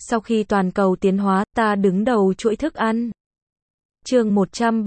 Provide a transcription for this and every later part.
Sau khi toàn cầu tiến hóa, ta đứng đầu chuỗi thức ăn. Chương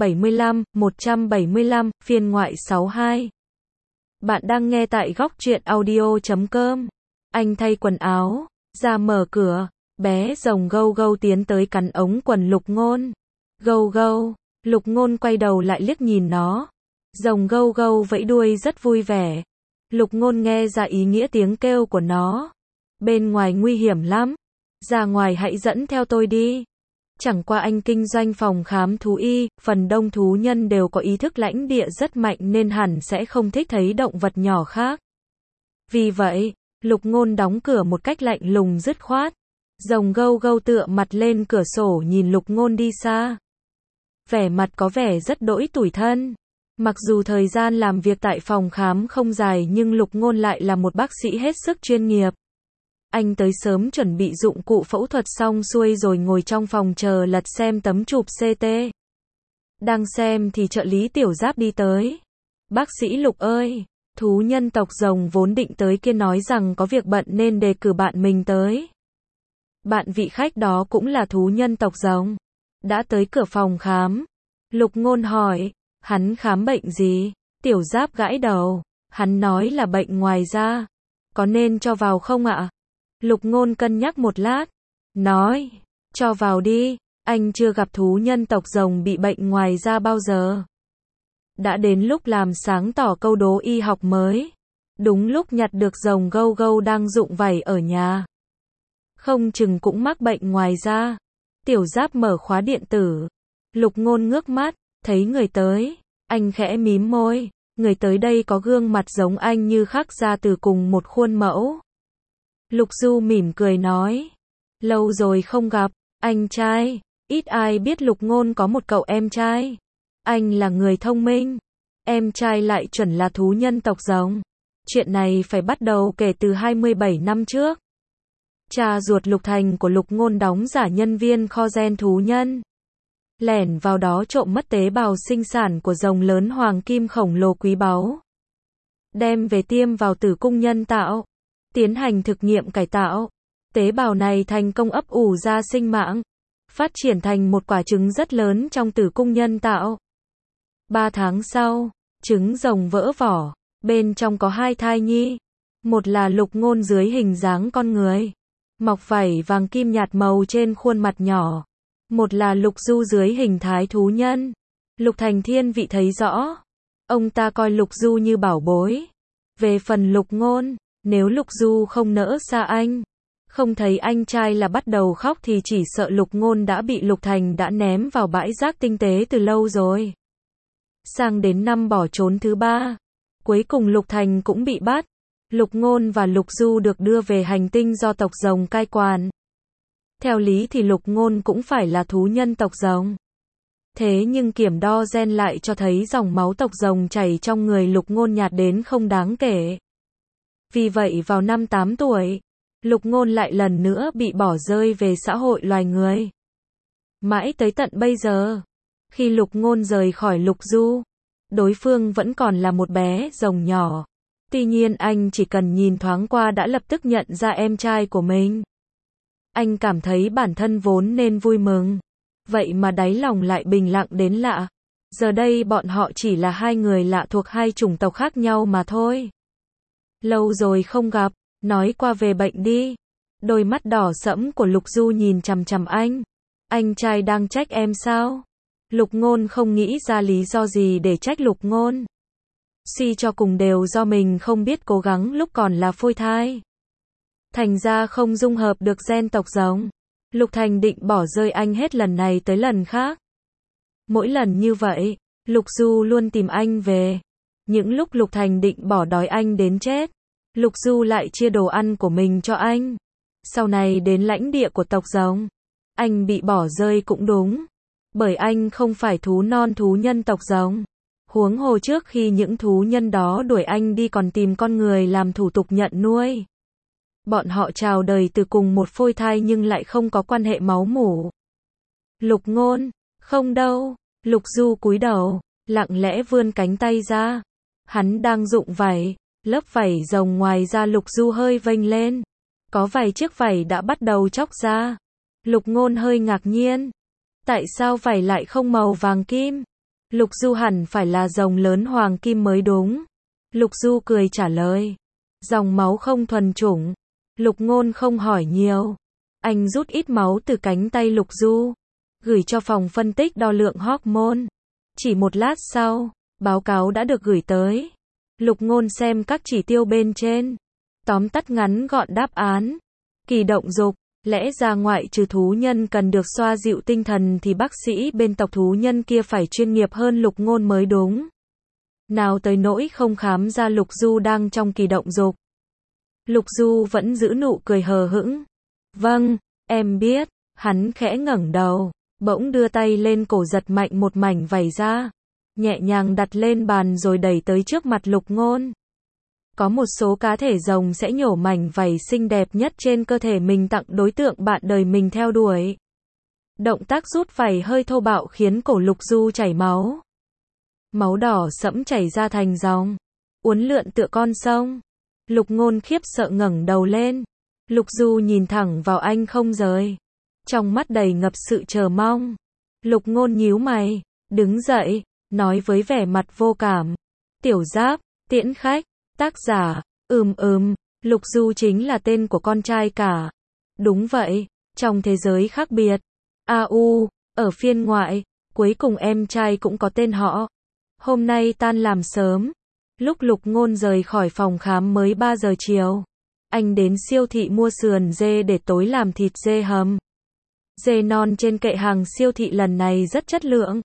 175, phiên ngoại 62. Bạn đang nghe tại góc truyện audio.com. Anh thay quần áo, ra mở cửa, bé rồng gâu gâu tiến tới cắn ống quần Lục Ngôn. Gâu gâu, Lục Ngôn quay đầu lại liếc nhìn nó. Rồng gâu gâu vẫy đuôi rất vui vẻ. Lục Ngôn nghe ra ý nghĩa tiếng kêu của nó. Bên ngoài nguy hiểm lắm. Ra ngoài hãy dẫn theo tôi đi. Chẳng qua anh kinh doanh phòng khám thú y, phần đông thú nhân đều có ý thức lãnh địa rất mạnh nên hẳn sẽ không thích thấy động vật nhỏ khác. Vì vậy, Lục Ngôn đóng cửa một cách lạnh lùng dứt khoát. Rồng gâu gâu tựa mặt lên cửa sổ nhìn Lục Ngôn đi xa. Vẻ mặt có vẻ rất đỗi tủi thân. Mặc dù thời gian làm việc tại phòng khám không dài nhưng Lục Ngôn lại là một bác sĩ hết sức chuyên nghiệp. Anh tới sớm chuẩn bị dụng cụ phẫu thuật xong xuôi rồi ngồi trong phòng chờ lật xem tấm chụp CT. Đang xem thì trợ lý Tiểu Giáp đi tới. Bác sĩ Lục ơi, thú nhân tộc rồng vốn định tới kia nói rằng có việc bận nên đề cử bạn mình tới. Bạn vị khách đó cũng là thú nhân tộc rồng. Đã tới cửa phòng khám. Lục Ngôn hỏi, hắn khám bệnh gì? Tiểu Giáp gãi đầu. Hắn nói là bệnh ngoài da. Có nên cho vào không ạ? Lục Ngôn cân nhắc một lát. Nói, cho vào đi, anh chưa gặp thú nhân tộc rồng bị bệnh ngoài da bao giờ. Đã đến lúc làm sáng tỏ câu đố y học mới. Đúng lúc nhặt được rồng gâu gâu đang rụng vảy ở nhà. Không chừng cũng mắc bệnh ngoài da. Tiểu Giáp mở khóa điện tử. Lục Ngôn ngước mắt, thấy người tới. Anh khẽ mím môi. Người tới đây có gương mặt giống anh như khắc ra từ cùng một khuôn mẫu. Lục Du mỉm cười nói. Lâu rồi không gặp, anh trai. Ít ai biết Lục Ngôn có một cậu em trai. Anh là người thông minh. Em trai lại chuẩn là thú nhân tộc rồng. Chuyện này phải bắt đầu kể từ 27 năm trước. Cha ruột Lục Thành của Lục Ngôn đóng giả nhân viên kho gen thú nhân. Lẻn vào đó trộm mất tế bào sinh sản của rồng lớn hoàng kim khổng lồ quý báu. Đem về tiêm vào tử cung nhân tạo. Tiến hành thực nghiệm cải tạo. Tế bào này thành công ấp ủ ra sinh mạng. Phát triển thành một quả trứng rất lớn trong tử cung nhân tạo. 3 tháng sau, trứng rồng vỡ vỏ. Bên trong có 2 thai nhi. Một là Lục Ngôn dưới hình dáng con người. Mọc vảy vàng kim nhạt màu trên khuôn mặt nhỏ. Một là Lục Du dưới hình thái thú nhân. Lục Thành thiên vị thấy rõ. Ông ta coi Lục Du như bảo bối. Về phần Lục Ngôn, nếu Lục Du không nỡ xa anh, không thấy anh trai là bắt đầu khóc thì chỉ sợ Lục Ngôn đã bị Lục Thành đã ném vào bãi rác tinh tế từ lâu rồi. Sang đến năm bỏ trốn thứ 3, cuối cùng Lục Thành cũng bị bắt. Lục Ngôn và Lục Du được đưa về hành tinh do tộc rồng cai quản. Theo lý thì Lục Ngôn cũng phải là thú nhân tộc rồng. Thế nhưng kiểm đo gen lại cho thấy dòng máu tộc rồng chảy trong người Lục Ngôn nhạt đến không đáng kể. Vì vậy vào năm 8 tuổi, Lục Ngôn lại lần nữa bị bỏ rơi về xã hội loài người. Mãi tới tận bây giờ, khi Lục Ngôn rời khỏi Lục Du, đối phương vẫn còn là một bé rồng nhỏ. Tuy nhiên anh chỉ cần nhìn thoáng qua đã lập tức nhận ra em trai của mình. Anh cảm thấy bản thân vốn nên vui mừng. Vậy mà đáy lòng lại bình lặng đến lạ. Giờ đây bọn họ chỉ là 2 người lạ thuộc 2 chủng tộc khác nhau mà thôi. Lâu rồi không gặp, nói qua về bệnh đi. Đôi mắt đỏ sẫm của Lục Du nhìn chằm chằm anh. Anh trai đang trách em sao? Lục Ngôn không nghĩ ra lý do gì để trách Lục Ngôn. Suy cho cùng đều do mình không biết cố gắng lúc còn là phôi thai. Thành ra không dung hợp được gen tộc rồng. Lục Thành định bỏ rơi anh hết lần này tới lần khác. Mỗi lần như vậy, Lục Du luôn tìm anh về. Những lúc Lục Thành định bỏ đói anh đến chết, Lục Du lại chia đồ ăn của mình cho anh. Sau này đến lãnh địa của tộc rồng, anh bị bỏ rơi cũng đúng. Bởi anh không phải thú non thú nhân tộc rồng. Huống hồ trước khi những thú nhân đó đuổi anh đi còn tìm con người làm thủ tục nhận nuôi. Bọn họ chào đời từ cùng một phôi thai nhưng lại không có quan hệ máu mủ. Lục Ngôn, không đâu. Lục Du cúi đầu, lặng lẽ vươn cánh tay ra. Hắn đang rụng vảy, lớp vảy rồng ngoài da Lục Du hơi vênh lên. Có vài chiếc vảy đã bắt đầu chóc ra. Lục Ngôn hơi ngạc nhiên. Tại sao vảy lại không màu vàng kim? Lục Du hẳn phải là rồng lớn hoàng kim mới đúng. Lục Du cười trả lời. Dòng máu không thuần chủng. Lục Ngôn không hỏi nhiều. Anh rút ít máu từ cánh tay Lục Du, gửi cho phòng phân tích đo lượng hormone. Chỉ một lát sau, báo cáo đã được gửi tới. Lục Ngôn xem các chỉ tiêu bên trên, tóm tắt ngắn gọn đáp án. Kỳ động dục, lẽ ra ngoại trừ thú nhân cần được xoa dịu tinh thần thì bác sĩ bên tộc thú nhân kia phải chuyên nghiệp hơn Lục Ngôn mới đúng. Nào tới nỗi không khám ra Lục Du đang trong kỳ động dục. Lục Du vẫn giữ nụ cười hờ hững. Vâng, em biết. Hắn khẽ ngẩng đầu, bỗng đưa tay lên cổ giật mạnh một mảnh vảy ra, nhẹ nhàng đặt lên bàn rồi đẩy tới trước mặt Lục Ngôn. Có một số cá thể rồng sẽ nhổ mảnh vảy xinh đẹp nhất trên cơ thể mình tặng đối tượng bạn đời mình theo đuổi. Động tác rút vảy hơi thô bạo khiến cổ Lục Du chảy máu. Máu đỏ sẫm chảy ra thành dòng, uốn lượn tựa con sông. Lục Ngôn khiếp sợ ngẩng đầu lên. Lục Du nhìn thẳng vào anh không rời, trong mắt đầy ngập sự chờ mong. Lục Ngôn nhíu mày, đứng dậy, nói với vẻ mặt vô cảm. Tiểu Giáp, tiễn khách, tác giả, Lục Du chính là tên của con trai cả. Đúng vậy, trong thế giới khác biệt. Ở phiên ngoại, cuối cùng em trai cũng có tên họ. Hôm nay tan làm sớm. Lúc Lục Ngôn rời khỏi phòng khám mới 3 giờ chiều. Anh đến siêu thị mua sườn dê để tối làm thịt dê hầm. Dê non trên kệ hàng siêu thị lần này rất chất lượng.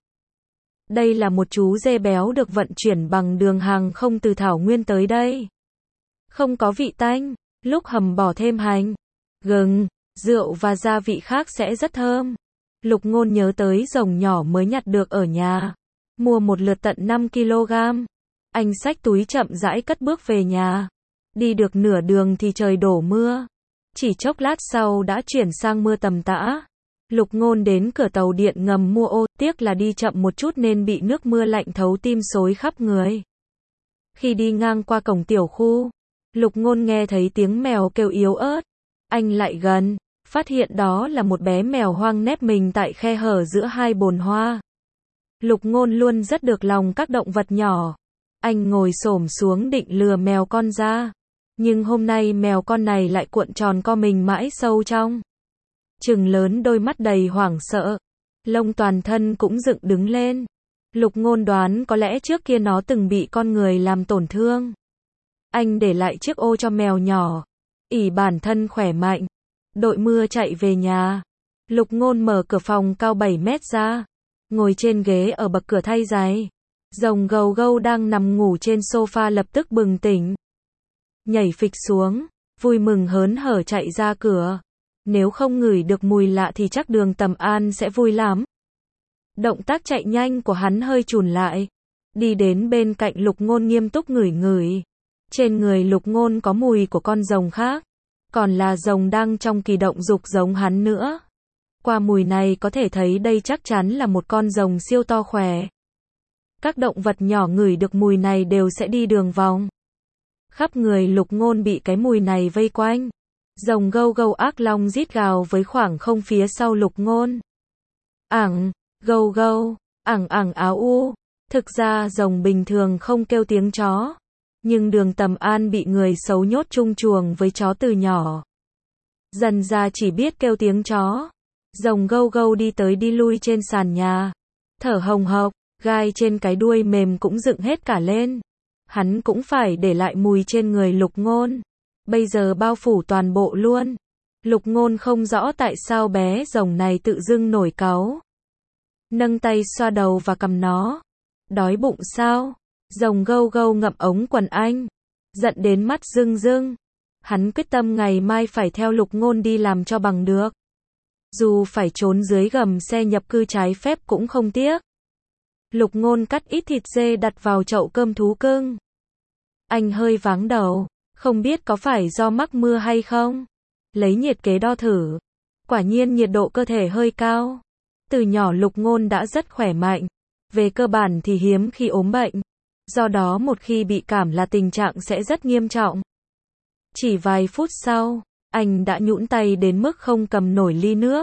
Đây là một chú dê béo được vận chuyển bằng đường hàng không từ Thảo Nguyên tới đây. Không có vị tanh, lúc hầm bỏ thêm hành, gừng, rượu và gia vị khác sẽ rất thơm. Lục Ngôn nhớ tới rồng nhỏ mới nhặt được ở nhà. Mua một lượt tận 5 kg. Anh xách túi chậm rãi cất bước về nhà. Đi được nửa đường thì trời đổ mưa. Chỉ chốc lát sau đã chuyển sang mưa tầm tã. Lục Ngôn đến cửa tàu điện ngầm mua ô, tiếc là đi chậm một chút nên bị nước mưa lạnh thấu tim xối khắp người. Khi đi ngang qua cổng tiểu khu, Lục Ngôn nghe thấy tiếng mèo kêu yếu ớt. Anh lại gần, phát hiện đó là một bé mèo hoang nép mình tại khe hở giữa hai bồn hoa. Lục Ngôn luôn rất được lòng các động vật nhỏ. Anh ngồi xổm xuống định lừa mèo con ra. Nhưng hôm nay mèo con này lại cuộn tròn co mình mãi sâu trong. Trừng lớn đôi mắt đầy hoảng sợ. Lông toàn thân cũng dựng đứng lên. Lục Ngôn đoán có lẽ trước kia nó từng bị con người làm tổn thương. Anh để lại chiếc ô cho mèo nhỏ. Ỷ bản thân khỏe mạnh. Đội mưa chạy về nhà. Lục Ngôn mở cửa phòng cao 7 mét ra. Ngồi trên ghế ở bậc cửa thay giày. Rồng gâu gâu đang nằm ngủ trên sofa lập tức bừng tỉnh. Nhảy phịch xuống, vui mừng hớn hở chạy ra cửa. Nếu không ngửi được mùi lạ thì chắc Đường Tầm An sẽ vui lắm. Động tác chạy nhanh của hắn hơi chùn lại. Đi đến bên cạnh Lục Ngôn nghiêm túc ngửi ngửi. Trên người Lục Ngôn có mùi của con rồng khác. Còn là rồng đang trong kỳ động dục giống hắn nữa. Qua mùi này có thể thấy đây chắc chắn là một con rồng siêu to khỏe. Các động vật nhỏ ngửi được mùi này đều sẽ đi đường vòng. Khắp người Lục Ngôn bị cái mùi này vây quanh. Rồng gâu gâu ác long rít gào với khoảng không phía sau Lục Ngôn. Ảng, gâu gâu, ảng ảng áo u. Thực ra rồng bình thường không kêu tiếng chó. Nhưng Đường Tầm An bị người xấu nhốt chung chuồng với chó từ nhỏ. Dần ra chỉ biết kêu tiếng chó. Rồng gâu gâu đi tới đi lui trên sàn nhà. Thở hồng hộc, gai trên cái đuôi mềm cũng dựng hết cả lên. Hắn cũng phải để lại mùi trên người Lục Ngôn. Bây giờ bao phủ toàn bộ luôn. Lục Ngôn không rõ tại sao bé rồng này tự dưng nổi cáu. Nâng tay xoa đầu và cằm nó. Đói bụng sao? Rồng gâu gâu ngậm ống quần anh. Giận đến mắt rưng rưng. Hắn quyết tâm ngày mai phải theo Lục Ngôn đi làm cho bằng được. Dù phải trốn dưới gầm xe nhập cư trái phép cũng không tiếc. Lục Ngôn cắt ít thịt dê đặt vào chậu cơm thú cưng. Anh hơi váng đầu, không biết có phải do mắc mưa hay không. Lấy nhiệt kế đo thử. Quả nhiên nhiệt độ cơ thể hơi cao. Từ nhỏ Lục Ngôn đã rất khỏe mạnh. Về cơ bản thì hiếm khi ốm bệnh. Do đó một khi bị cảm là tình trạng sẽ rất nghiêm trọng. Chỉ vài phút sau, anh đã nhũn tay đến mức không cầm nổi ly nước.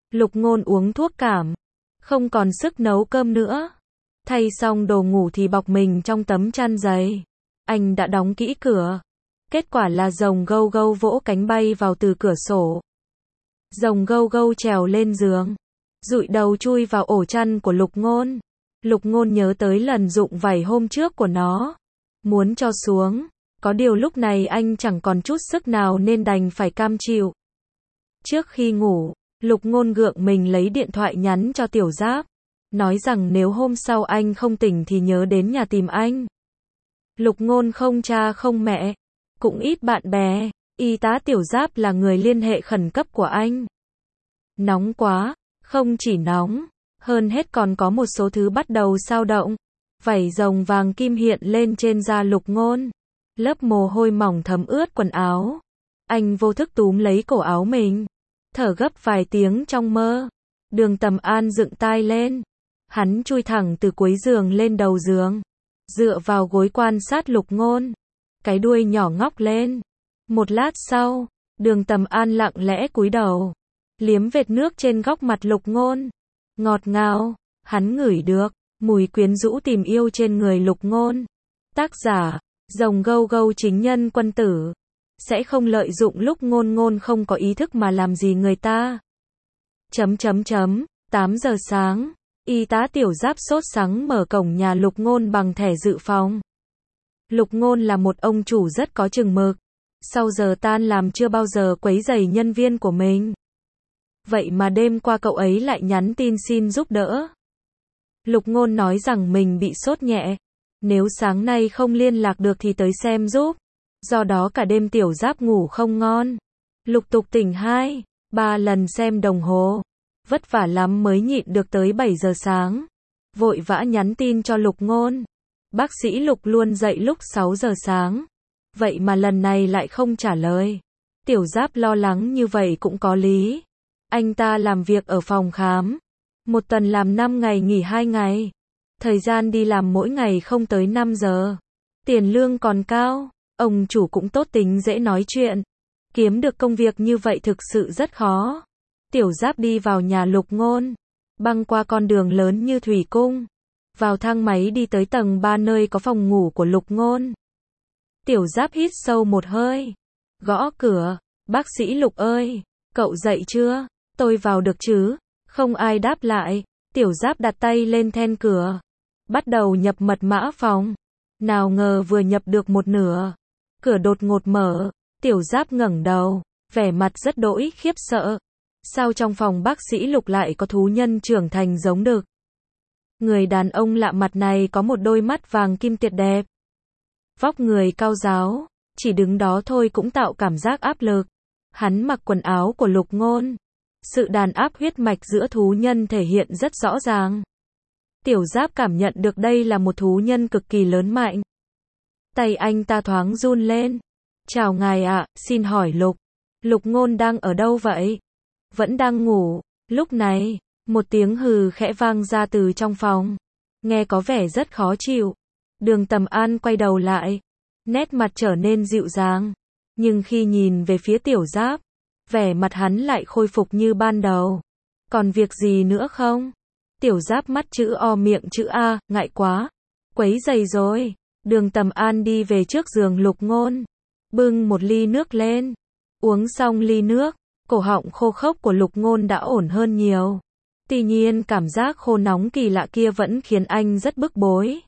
Lục Ngôn uống thuốc cảm, không còn sức nấu cơm nữa. Thay xong đồ ngủ thì bọc mình trong tấm chăn dày. Anh đã đóng kỹ cửa. Kết quả là rồng gâu gâu vỗ cánh bay vào từ cửa sổ. Rồng gâu gâu trèo lên giường, dụi đầu chui vào ổ chăn của Lục Ngôn. Lục Ngôn nhớ tới lần rụng vảy hôm trước của nó, muốn cho xuống, có điều lúc này anh chẳng còn chút sức nào nên đành phải cam chịu. Trước khi ngủ, Lục Ngôn gượng mình lấy điện thoại nhắn cho Tiểu Giáp, nói rằng nếu hôm sau anh không tỉnh thì nhớ đến nhà tìm anh. Lục Ngôn không cha không mẹ, cũng ít bạn bè, y tá Tiểu Giáp là người liên hệ khẩn cấp của anh. Nóng quá, không chỉ nóng, hơn hết còn có một số thứ bắt đầu xao động. Vảy rồng vàng kim hiện lên trên da Lục Ngôn, lớp mồ hôi mỏng thấm ướt quần áo. Anh vô thức túm lấy cổ áo mình, thở gấp vài tiếng trong mơ. Đường Tầm An dựng tai lên, hắn chui thẳng từ cuối giường lên đầu giường, dựa vào gối quan sát Lục Ngôn, cái đuôi nhỏ ngóc lên. Một lát sau, Đường Tầm An lặng lẽ cúi đầu, liếm vệt nước trên góc mặt Lục Ngôn. Ngọt ngào, hắn ngửi được mùi quyến rũ tìm yêu trên người Lục Ngôn. Tác giả, rồng gâu gâu chính nhân quân tử, sẽ không lợi dụng lúc Ngôn Ngôn không có ý thức mà làm gì người ta. 8 giờ sáng, y tá Tiểu Giáp sốt sắng mở cổng nhà Lục Ngôn bằng thẻ dự phòng. Lục Ngôn là một ông chủ rất có chừng mực, sau giờ tan làm chưa bao giờ quấy rầy nhân viên của mình. Vậy mà đêm qua cậu ấy lại nhắn tin xin giúp đỡ. Lục Ngôn nói rằng mình bị sốt nhẹ, nếu sáng nay không liên lạc được thì tới xem giúp. Do đó cả đêm Tiểu Giáp ngủ không ngon, lục tục tỉnh 2-3 lần xem đồng hồ, vất vả lắm mới nhịn được tới 7 giờ sáng. Vội vã nhắn tin cho Lục Ngôn. Bác sĩ Lục luôn dậy lúc 6 giờ sáng, vậy mà lần này lại không trả lời. Tiểu Giáp lo lắng như vậy cũng có lý. Anh ta làm việc ở phòng khám, một tuần làm 5 ngày nghỉ 2 ngày. Thời gian đi làm mỗi ngày không tới 5 giờ. Tiền lương còn cao, ông chủ cũng tốt tính dễ nói chuyện. Kiếm được công việc như vậy thực sự rất khó. Tiểu Giáp đi vào nhà Lục Ngôn, băng qua con đường lớn như thủy cung, vào thang máy đi tới tầng 3 nơi có phòng ngủ của Lục Ngôn. Tiểu Giáp hít sâu một hơi, gõ cửa. Bác sĩ Lục ơi, cậu dậy chưa? Tôi vào được chứ? Không ai đáp lại. Tiểu Giáp đặt tay lên then cửa, bắt đầu nhập mật mã phòng. Nào ngờ vừa nhập được một nửa, cửa đột ngột mở. Tiểu Giáp ngẩng đầu, vẻ mặt rất đỗi khiếp sợ. Sao trong phòng bác sĩ Lục lại có thú nhân trưởng thành giống đực? Người đàn ông lạ mặt này có một đôi mắt vàng kim tuyệt đẹp, vóc người cao ráo, chỉ đứng đó thôi cũng tạo cảm giác áp lực. Hắn mặc quần áo của Lục Ngôn, sự đàn áp huyết mạch giữa thú nhân thể hiện rất rõ ràng. Tiểu Giáp cảm nhận được đây là một thú nhân cực kỳ lớn mạnh. Tay anh ta thoáng run lên. Chào ngài ạ, xin hỏi Lục. Lục Ngôn đang ở đâu vậy? Vẫn đang ngủ. Lúc này, một tiếng hừ khẽ vang ra từ trong phòng, nghe có vẻ rất khó chịu. Đường Tầm An quay đầu lại, nét mặt trở nên dịu dàng, nhưng khi nhìn về phía Tiểu Giáp, vẻ mặt hắn lại khôi phục như ban đầu. Còn việc gì nữa không? Tiểu Giáp mắt chữ O miệng chữ A, ngại quá, quấy rầy rồi. Đường Tầm An đi về trước giường Lục Ngôn, bưng một ly nước lên. Uống xong ly nước, cổ họng khô khốc của Lục Ngôn đã ổn hơn nhiều. Tuy nhiên cảm giác khô nóng kỳ lạ kia vẫn khiến anh rất bức bối.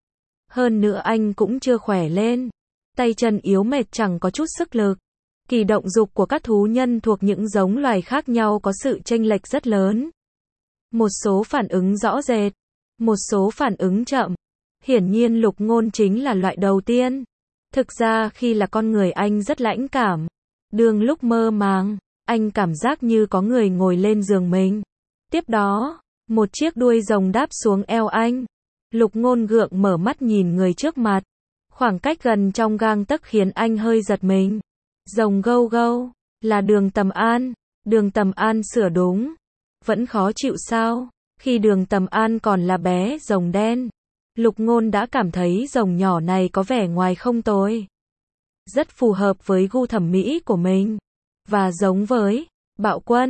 Hơn nữa anh cũng chưa khỏe lên, tay chân yếu mệt chẳng có chút sức lực. Kỳ động dục của các thú nhân thuộc những giống loài khác nhau có sự chênh lệch rất lớn. Một số phản ứng rõ rệt, một số phản ứng chậm. Hiển nhiên Lục Ngôn chính là loại đầu tiên. Thực ra khi là con người anh rất lãnh cảm. Đương lúc mơ màng, anh cảm giác như có người ngồi lên giường mình. Tiếp đó, một chiếc đuôi rồng đáp xuống eo anh. Lục Ngôn gượng mở mắt nhìn người trước mặt. Khoảng cách gần trong gang tấc khiến anh hơi giật mình. Rồng gâu gâu, là Đường Tầm An. Đường Tầm An sửa đúng. Vẫn khó chịu sao? Khi Đường Tầm An còn là bé rồng đen, Lục Ngôn đã cảm thấy rồng nhỏ này có vẻ ngoài không tồi. Rất phù hợp với gu thẩm mỹ của mình. Và giống với Bạo Quân,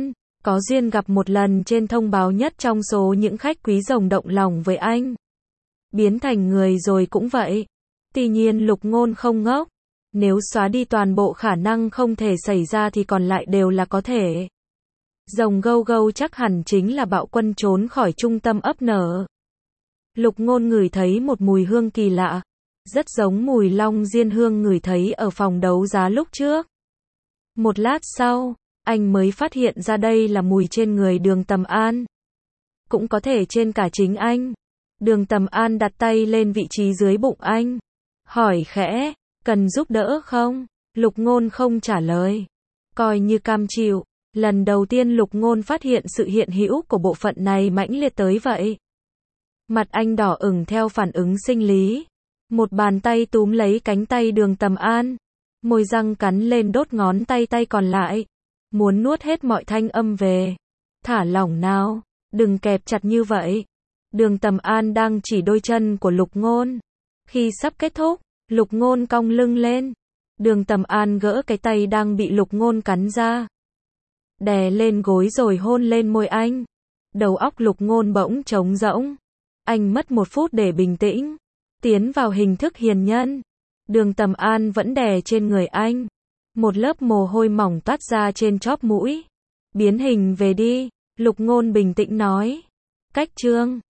Có duyên gặp một lần trên thông báo nhất trong số những khách quý rồng động lòng với anh. Biến thành người rồi cũng vậy. Tuy nhiên Lục Ngôn không ngốc. Nếu xóa đi toàn bộ khả năng không thể xảy ra thì còn lại đều là có thể. Rồng gâu gâu chắc hẳn chính là bạo quân trốn khỏi trung tâm ấp nở. Lục Ngôn ngửi thấy một mùi hương kỳ lạ. Rất giống mùi long diên hương ngửi thấy ở phòng đấu giá lúc trước. Một lát sau, anh mới phát hiện ra đây là mùi trên người Đường Tầm An. Cũng có thể trên cả chính anh. Đường Tầm An đặt tay lên vị trí dưới bụng anh. Hỏi khẽ, cần giúp đỡ không? Lục Ngôn không trả lời. Coi như cam chịu. Lần đầu tiên Lục Ngôn phát hiện sự hiện hữu của bộ phận này mãnh liệt tới vậy. Mặt anh đỏ ửng theo phản ứng sinh lý. Một bàn tay túm lấy cánh tay Đường Tầm An. Môi răng cắn lên đốt ngón tay còn lại. Muốn nuốt hết mọi thanh âm về. Thả lỏng nào, đừng kẹp chặt như vậy. Đường Tầm An đang chỉ đôi chân của Lục Ngôn. Khi sắp kết thúc, Lục Ngôn cong lưng lên. Đường Tầm An gỡ cái tay đang bị Lục Ngôn cắn ra. Đè lên gối rồi hôn lên môi anh. Đầu óc Lục Ngôn bỗng trống rỗng. Anh mất 1 phút để bình tĩnh. Tiến vào hình thức hiền nhân. Đường Tầm An vẫn đè trên người anh. Một lớp mồ hôi mỏng toát ra trên chóp mũi. Biến hình về đi. Lục Ngôn bình tĩnh nói. Cách chương